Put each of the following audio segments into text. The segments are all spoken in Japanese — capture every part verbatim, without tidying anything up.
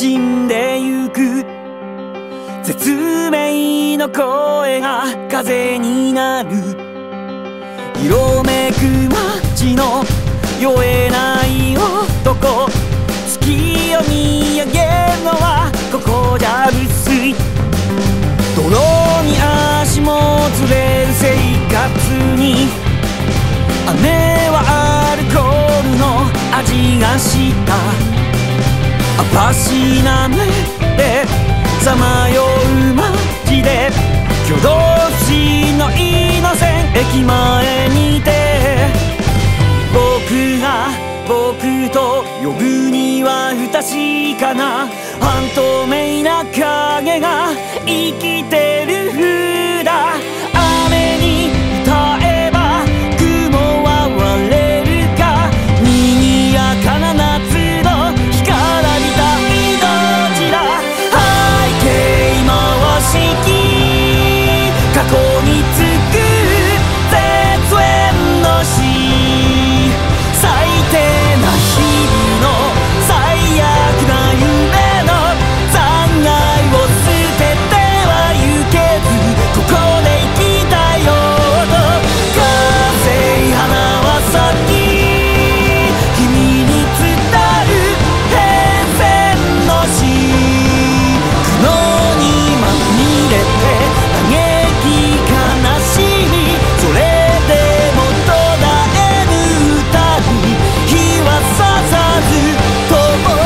死んでゆく絶命の声が風になる色めく街の酔えない男月を見上げるのはここじゃ無粋泥に足もつれる生活に雨はアルコールの味がしたあしな目でさまよう街で挙動不審のイノセン駅前にて僕が僕と呼ぶには不確かな半透明な影が生きてる風だ雨に歌えば雲は割れるか賑やかな夏の干からびた命だ背景回し過去につく絶縁の死最低な日々の最悪な夢の残骸を捨てては行けずここで生きたいよと風花は咲き君に伝る変遷の死苦悩にまみれて嘆き悲しみそれでも途絶えぬ歌に日はささずとも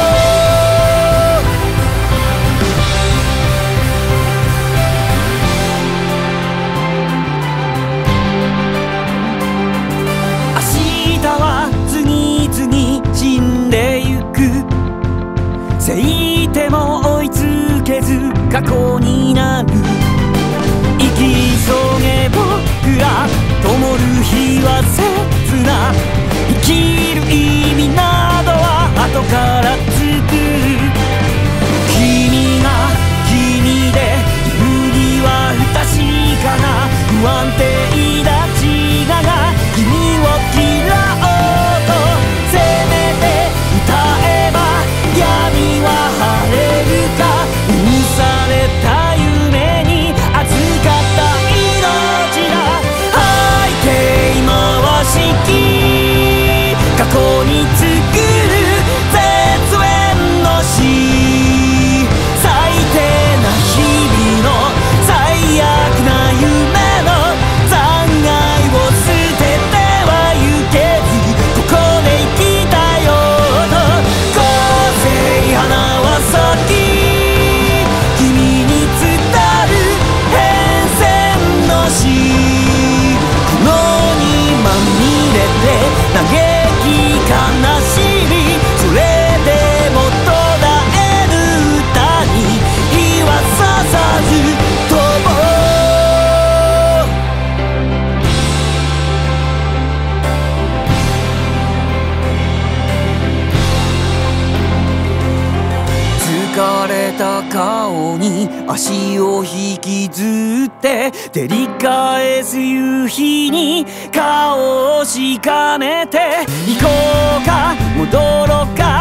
明日は次々死んでゆくせいても追いつけず過去になる生き急げ僕ら灯る日は切な生きる意味などは後から作る君が君で言うには不確かな不安定な自我が君を嫌おうとせめて歌えば闇は晴れるか許された夢に預かった命だ背景回し過去に作る絶縁の死最低な日々の最悪な夢の残骸を捨てては行けずここで生きたよと個性花は咲き君に伝る変遷の死苦悩にまみれて嘆き悲しみそれでも途絶える歌に日はささずとも疲れた顔に足を引きずって照り返す夕日に顔をしかめて行こうか戻ろうか